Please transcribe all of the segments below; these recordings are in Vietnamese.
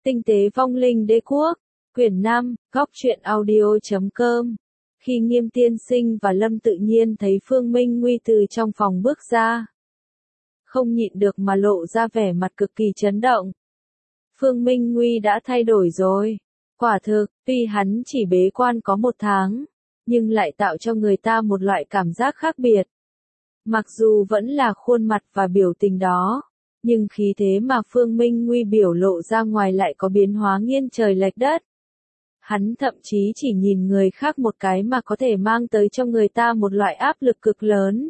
Tinh tế vong linh đế quốc, quyển 5, góc truyện audio.com. Khi Nghiêm Tiên Sinh và Lâm Tự Nhiên thấy Phương Minh Nguy từ trong phòng bước ra, không nhịn được mà lộ ra vẻ mặt cực kỳ chấn động. Phương Minh Nguy đã thay đổi rồi. Quả thực, tuy hắn chỉ bế quan có 1 tháng, nhưng lại tạo cho người ta một loại cảm giác khác biệt. Mặc dù vẫn là khuôn mặt và biểu tình đó, nhưng khí thế mà Phương Minh Nguy biểu lộ ra ngoài lại có biến hóa nghiêng trời lệch đất. Hắn thậm chí chỉ nhìn người khác một cái mà có thể mang tới cho người ta một loại áp lực cực lớn.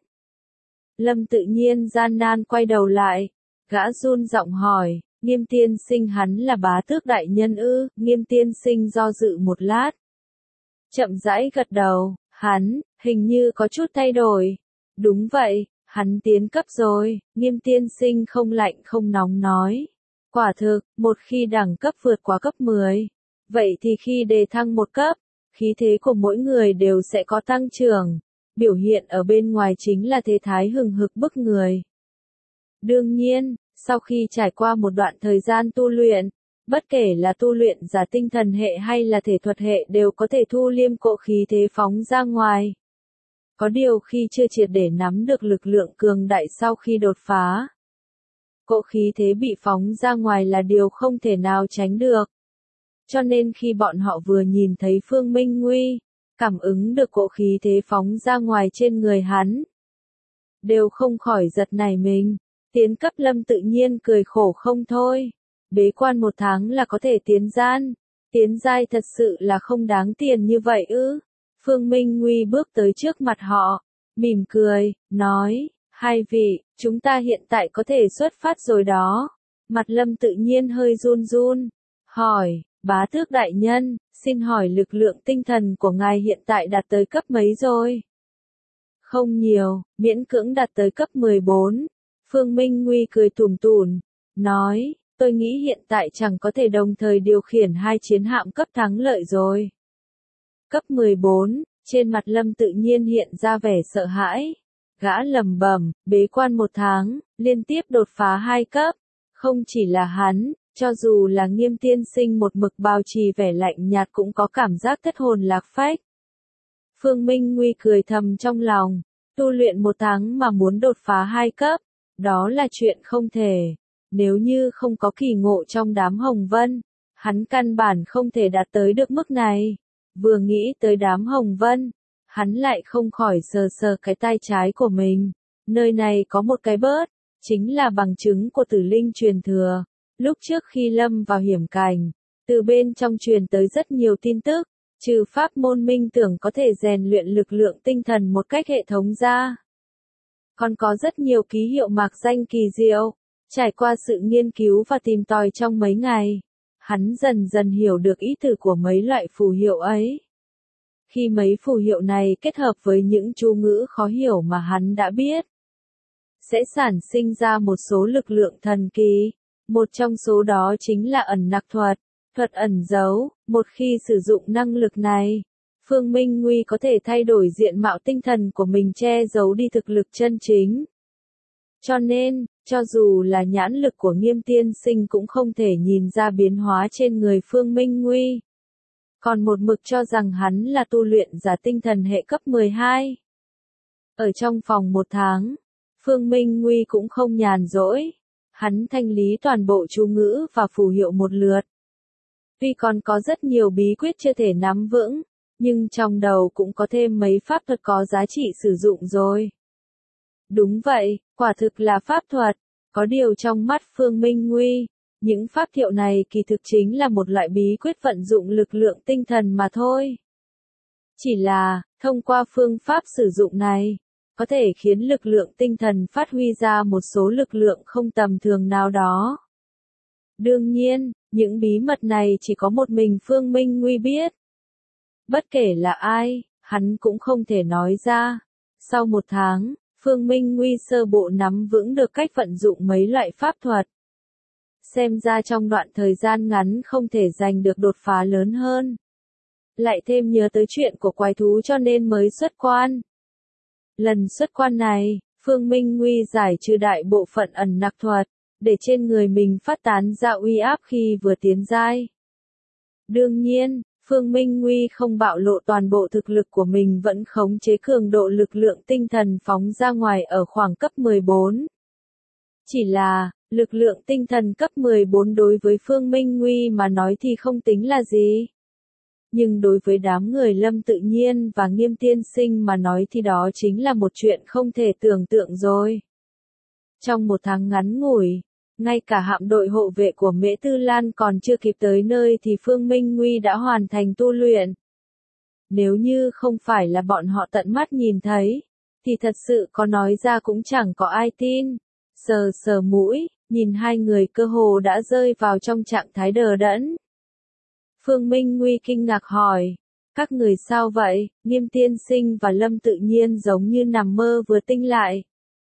Lâm Tự Nhiên gian nan quay đầu lại, gã run giọng hỏi, Nghiêm Tiên Sinh hắn là bá tước đại nhân ư? Nghiêm Tiên Sinh do dự một lát, chậm rãi gật đầu, hắn, hình như có chút thay đổi. Đúng vậy, hắn tiến cấp rồi, Nghiêm Tiên Sinh không lạnh không nóng nói. Quả thực, một khi đẳng cấp vượt qua cấp 10, vậy thì khi đề thăng 1 cấp, khí thế của mỗi người đều sẽ có tăng trưởng. Biểu hiện ở bên ngoài chính là thế thái hừng hực bức người. Đương nhiên, sau khi trải qua một đoạn thời gian tu luyện, bất kể là tu luyện giả tinh thần hệ hay là thể thuật hệ đều có thể thu liêm cỗ khí thế phóng ra ngoài. Có điều khi chưa triệt để nắm được lực lượng cường đại sau khi đột phá, cỗ khí thế bị phóng ra ngoài là điều không thể nào tránh được. Cho nên khi bọn họ vừa nhìn thấy Phương Minh Nguy, cảm ứng được cỗ khí thế phóng ra ngoài trên người hắn, đều không khỏi giật nảy mình. Tiến cấp Lâm Tự Nhiên cười khổ không thôi. Bế quan 1 tháng là có thể tiến giai thật sự là không đáng tiền như vậy ư? Phương Minh Nguy bước tới trước mặt họ, mỉm cười, nói, hai vị, chúng ta hiện tại có thể xuất phát rồi đó. Mặt Lâm Tự Nhiên hơi run run, hỏi, bá tước đại nhân, xin hỏi lực lượng tinh thần của ngài hiện tại đạt tới cấp mấy rồi? Không nhiều, miễn cưỡng đạt tới cấp 14. Phương Minh Nguy cười tủm tủm, nói, tôi nghĩ hiện tại chẳng có thể đồng thời điều khiển 2 chiến hạm cấp thắng lợi rồi. Cấp 14, trên mặt Lâm Tự Nhiên hiện ra vẻ sợ hãi. Gã lẩm bẩm, bế quan 1 tháng, liên tiếp đột phá 2 cấp. Không chỉ là hắn, cho dù là Nghiêm Tiên Sinh một mực bảo trì vẻ lạnh nhạt cũng có cảm giác thất hồn lạc phách. Phương Minh Nguy cười thầm trong lòng, tu luyện 1 tháng mà muốn đột phá 2 cấp, đó là chuyện không thể. Nếu như không có kỳ ngộ trong đám Hồng Vân, hắn căn bản không thể đạt tới được mức này. Vừa nghĩ tới đám Hồng Vân, hắn lại không khỏi sờ sờ cái tay trái của mình. Nơi này có một cái bớt, chính là bằng chứng của tử linh truyền thừa. Lúc trước khi lâm vào hiểm cảnh, từ bên trong truyền tới rất nhiều tin tức, trừ pháp môn minh tưởng có thể rèn luyện lực lượng tinh thần một cách hệ thống ra. Còn có rất nhiều ký hiệu mạc danh kỳ diệu. Trải qua sự nghiên cứu và tìm tòi trong mấy ngày, hắn dần dần hiểu được ý tưởng của mấy loại phù hiệu ấy. Khi mấy phù hiệu này kết hợp với những chú ngữ khó hiểu mà hắn đã biết, sẽ sản sinh ra một số lực lượng thần kỳ. Một trong số đó chính là ẩn nặc thuật, thuật ẩn giấu. Một khi sử dụng năng lực này, Phương Minh Nguy có thể thay đổi diện mạo tinh thần của mình che giấu đi thực lực chân chính. Cho nên, cho dù là nhãn lực của Nghiêm Tiên Sinh cũng không thể nhìn ra biến hóa trên người Phương Minh Nguy. Còn một mực cho rằng hắn là tu luyện giả tinh thần hệ cấp 12. Ở trong phòng 1 tháng, Phương Minh Nguy cũng không nhàn rỗi. Hắn thanh lý toàn bộ chú ngữ và phù hiệu một lượt. Tuy còn có rất nhiều bí quyết chưa thể nắm vững, nhưng trong đầu cũng có thêm mấy pháp thuật có giá trị sử dụng rồi. Đúng vậy, quả thực là pháp thuật. Có điều trong mắt Phương Minh Nguy, những pháp thiệu này kỳ thực chính là một loại bí quyết vận dụng lực lượng tinh thần mà thôi. Chỉ là, thông qua phương pháp sử dụng này, có thể khiến lực lượng tinh thần phát huy ra một số lực lượng không tầm thường nào đó. Đương nhiên, những bí mật này chỉ có một mình Phương Minh Nguy biết. Bất kể là ai, hắn cũng không thể nói ra. Sau 1 tháng, Phương Minh Nguy sơ bộ nắm vững được cách vận dụng mấy loại pháp thuật. Xem ra trong đoạn thời gian ngắn không thể giành được đột phá lớn hơn. Lại thêm nhớ tới chuyện của quái thú cho nên mới xuất quan. Lần xuất quan này, Phương Minh Nguy giải trừ đại bộ phận ẩn nặc thuật, để trên người mình phát tán ra uy áp khi vừa tiến giai. Đương nhiên, Phương Minh Nguy không bạo lộ toàn bộ thực lực của mình, vẫn khống chế cường độ lực lượng tinh thần phóng ra ngoài ở khoảng cấp 14. Chỉ là, lực lượng tinh thần cấp 14 đối với Phương Minh Nguy mà nói thì không tính là gì. Nhưng đối với đám người Lâm Tự Nhiên và Nghiêm Tiên Sinh mà nói thì đó chính là một chuyện không thể tưởng tượng rồi. Trong một tháng ngắn ngủi, ngay cả hạm đội hộ vệ của Mễ Tư Lan còn chưa kịp tới nơi thì Phương Minh Nguy đã hoàn thành tu luyện. Nếu như không phải là bọn họ tận mắt nhìn thấy, thì thật sự có nói ra cũng chẳng có ai tin. Sờ sờ mũi, nhìn hai người cơ hồ đã rơi vào trong trạng thái đờ đẫn. Phương Minh Nguy kinh ngạc hỏi, các người sao vậy? Nghiêm Tiên Sinh và Lâm Tự Nhiên giống như nằm mơ vừa tinh lại.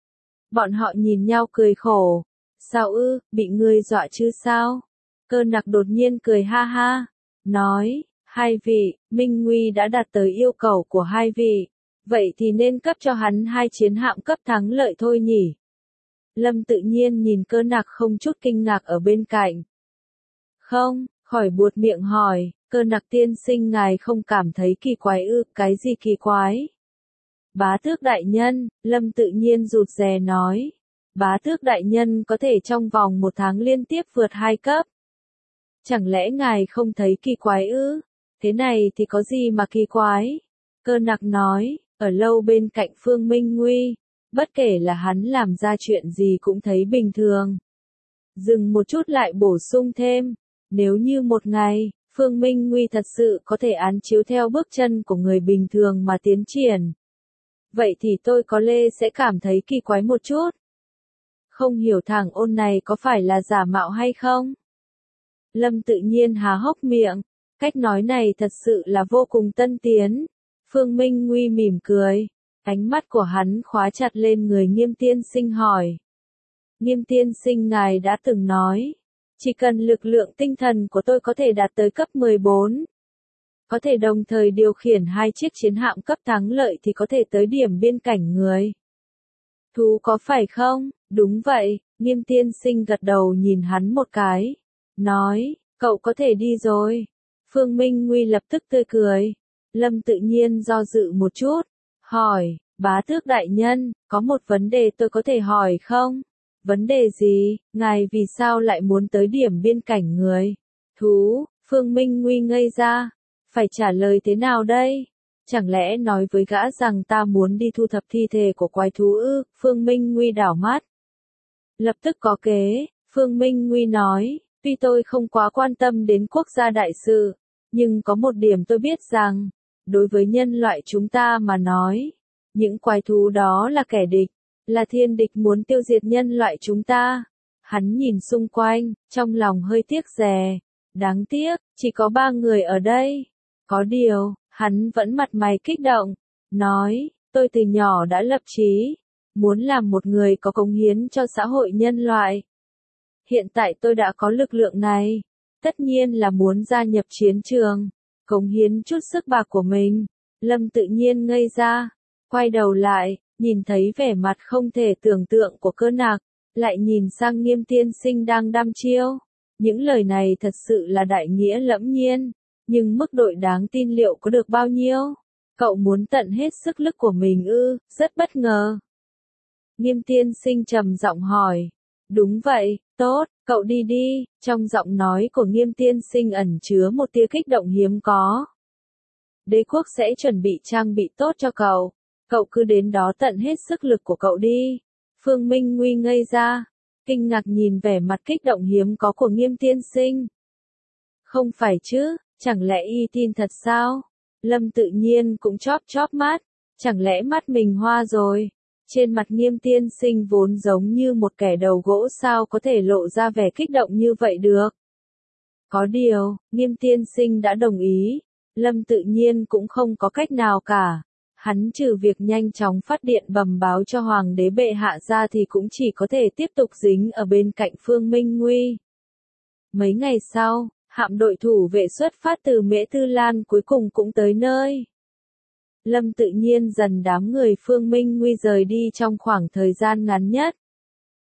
Bọn họ nhìn nhau cười khổ. Sao ư, bị ngươi dọa chứ sao? Cơ Nặc đột nhiên cười ha ha, nói, hai vị, Minh Nguy đã đạt tới yêu cầu của hai vị, vậy thì nên cấp cho hắn 2 chiến hạm cấp thắng lợi thôi nhỉ? Lâm Tự Nhiên nhìn Cơ Nặc không chút kinh ngạc ở bên cạnh. Không, khỏi buột miệng hỏi, Cơ Nặc tiên sinh ngài không cảm thấy kỳ quái ư? Cái gì kỳ quái? Bá tước đại nhân, Lâm Tự Nhiên rụt rè nói. Bá tước đại nhân có thể trong vòng 1 tháng liên tiếp vượt 2 cấp. Chẳng lẽ ngài không thấy kỳ quái ư? Thế này thì có gì mà kỳ quái? Cơ Nặc nói, ở lâu bên cạnh Phương Minh Nguy, bất kể là hắn làm ra chuyện gì cũng thấy bình thường. Dừng một chút lại bổ sung thêm, nếu như một ngày, Phương Minh Nguy thật sự có thể án chiếu theo bước chân của người bình thường mà tiến triển. Vậy thì tôi có lẽ sẽ cảm thấy kỳ quái một chút. Không hiểu thằng ôn này có phải là giả mạo hay không? Lâm Tự Nhiên há hốc miệng, cách nói này thật sự là vô cùng tân tiến. Phương Minh Nguy mỉm cười, ánh mắt của hắn khóa chặt lên người Nghiêm Tiên Sinh hỏi. Nghiêm Tiên Sinh ngài đã từng nói, chỉ cần lực lượng tinh thần của tôi có thể đạt tới cấp 14. Có thể đồng thời điều khiển 2 chiếc chiến hạm cấp thắng lợi thì có thể tới điểm biên cảnh người. Thú có phải không? Đúng vậy, Nghiêm Tiên Sinh gật đầu nhìn hắn một cái. Nói, cậu có thể đi rồi. Phương Minh Nguy lập tức tươi cười. Lâm Tự Nhiên do dự một chút. Hỏi, bá tước đại nhân, có một vấn đề tôi có thể hỏi không? Vấn đề gì? Ngài vì sao lại muốn tới điểm biên cảnh người? Thú, Phương Minh Nguy ngây ra. Phải trả lời thế nào đây? Chẳng lẽ nói với gã rằng ta muốn đi thu thập thi thể của quái thú ư? Phương Minh Nguy đảo mắt. Lập tức có kế, Phương Minh Nguy nói, tuy tôi không quá quan tâm đến quốc gia đại sự, nhưng có một điểm tôi biết rằng, đối với nhân loại chúng ta mà nói, những quái thú đó là kẻ địch, là thiên địch muốn tiêu diệt nhân loại chúng ta. Hắn nhìn xung quanh, trong lòng hơi tiếc rè. Đáng tiếc, chỉ có 3 người ở đây. Có điều, hắn vẫn mặt mày kích động, nói, tôi từ nhỏ đã lập chí, muốn làm một người có cống hiến cho xã hội nhân loại. Hiện tại tôi đã có lực lượng này, tất nhiên là muốn gia nhập chiến trường, cống hiến chút sức bạc của mình. Lâm Tự Nhiên ngây ra, quay đầu lại, nhìn thấy vẻ mặt không thể tưởng tượng của Cơ Nặc, lại nhìn sang Nghiêm Tiên Sinh đang đăm chiêu. Những lời này thật sự là đại nghĩa lẫm nhiên, nhưng mức độ đáng tin liệu có được bao nhiêu? Cậu muốn tận hết sức lực của mình ư? Rất bất ngờ. Nghiêm Tiên Sinh trầm giọng hỏi. Đúng vậy, tốt, cậu đi đi. Trong giọng nói của Nghiêm Tiên Sinh ẩn chứa một tia kích động hiếm có. Đế quốc sẽ chuẩn bị trang bị tốt cho cậu. Cậu cứ đến đó tận hết sức lực của cậu đi. Phương Minh Nguy ngây ra, kinh ngạc nhìn vẻ mặt kích động hiếm có của Nghiêm Tiên Sinh. Không phải chứ, chẳng lẽ y tin thật sao? Lâm Tự Nhiên cũng chóp chóp mắt, chẳng lẽ mắt mình hoa rồi? Trên mặt Nghiêm Tiên Sinh vốn giống như một kẻ đầu gỗ sao có thể lộ ra vẻ kích động như vậy được? Có điều, Nghiêm Tiên Sinh đã đồng ý, Lâm Tự Nhiên cũng không có cách nào cả. Hắn trừ việc nhanh chóng phát điện bẩm báo cho Hoàng đế bệ hạ ra thì cũng chỉ có thể tiếp tục dính ở bên cạnh Phương Minh Nguy. Mấy ngày sau, hạm đội thủ vệ xuất phát từ Mễ Tư Lan cuối cùng cũng tới nơi. Lâm Tự Nhiên dần đám người Phương Minh Nguy rời đi trong khoảng thời gian ngắn nhất.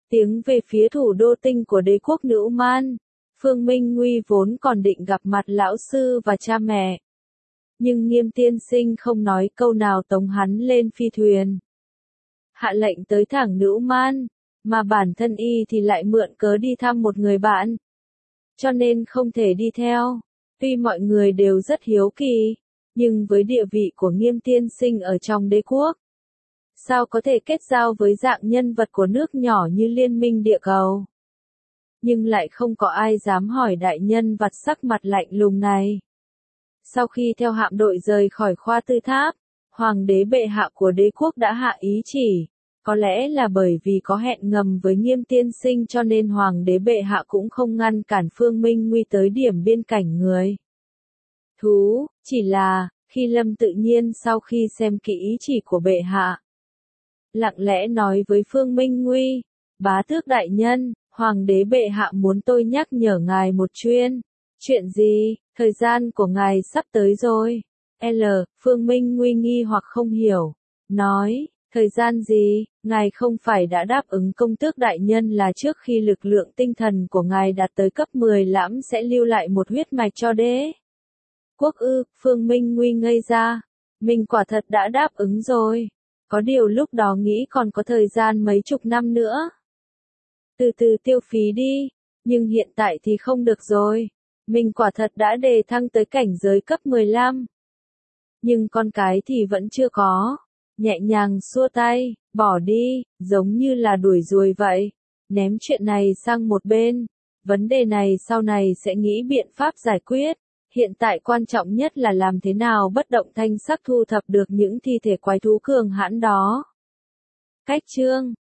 Tiến về phía thủ đô tinh của đế quốc Nữ Man, Phương Minh Nguy vốn còn định gặp mặt lão sư và cha mẹ. Nhưng Nghiêm tiên sinh không nói câu nào tống hắn lên phi thuyền. Hạ lệnh tới thẳng Nữ Man, mà bản thân y thì lại mượn cớ đi thăm một người bạn. Cho nên không thể đi theo. Tuy mọi người đều rất hiếu kỳ, nhưng với địa vị của Nghiêm tiên sinh ở trong đế quốc, sao có thể kết giao với dạng nhân vật của nước nhỏ như Liên minh địa cầu. Nhưng lại không có ai dám hỏi đại nhân vật sắc mặt lạnh lùng này. Sau khi theo hạm đội rời khỏi khoa tư tháp, Hoàng đế bệ hạ của đế quốc đã hạ ý chỉ. Có lẽ là bởi vì có hẹn ngầm với Nghiêm tiên sinh cho nên Hoàng đế bệ hạ cũng không ngăn cản Phương Minh Nguy tới điểm biên cảnh người. Thú, chỉ là, khi Lâm Tự Nhiên sau khi xem kỹ ý chỉ của bệ hạ, lặng lẽ nói với Phương Minh Nguy, bá tước đại nhân, Hoàng đế bệ hạ muốn tôi nhắc nhở ngài một chuyện. Chuyện gì? Thời gian của ngài sắp tới rồi. Phương Minh Nguy nghi hoặc không hiểu. Nói, thời gian gì? Ngài không phải đã đáp ứng công tước đại nhân là trước khi lực lượng tinh thần của ngài đạt tới cấp 10 lãm sẽ lưu lại một huyết mạch cho đế quốc ư? Phương Minh Nguy ngây ra. Mình quả thật đã đáp ứng rồi. Có điều lúc đó nghĩ còn có thời gian mấy chục năm nữa. Từ từ tiêu phí đi. Nhưng hiện tại thì không được rồi. Mình quả thật đã đề thăng tới cảnh giới cấp 15. Nhưng con cái thì vẫn chưa có. Nhẹ nhàng xua tay, bỏ đi, giống như là đuổi ruồi vậy. Ném chuyện này sang một bên. Vấn đề này sau này sẽ nghĩ biện pháp giải quyết. Hiện tại quan trọng nhất là làm thế nào bất động thanh sắc thu thập được những thi thể quái thú cường hãn đó. Cách chương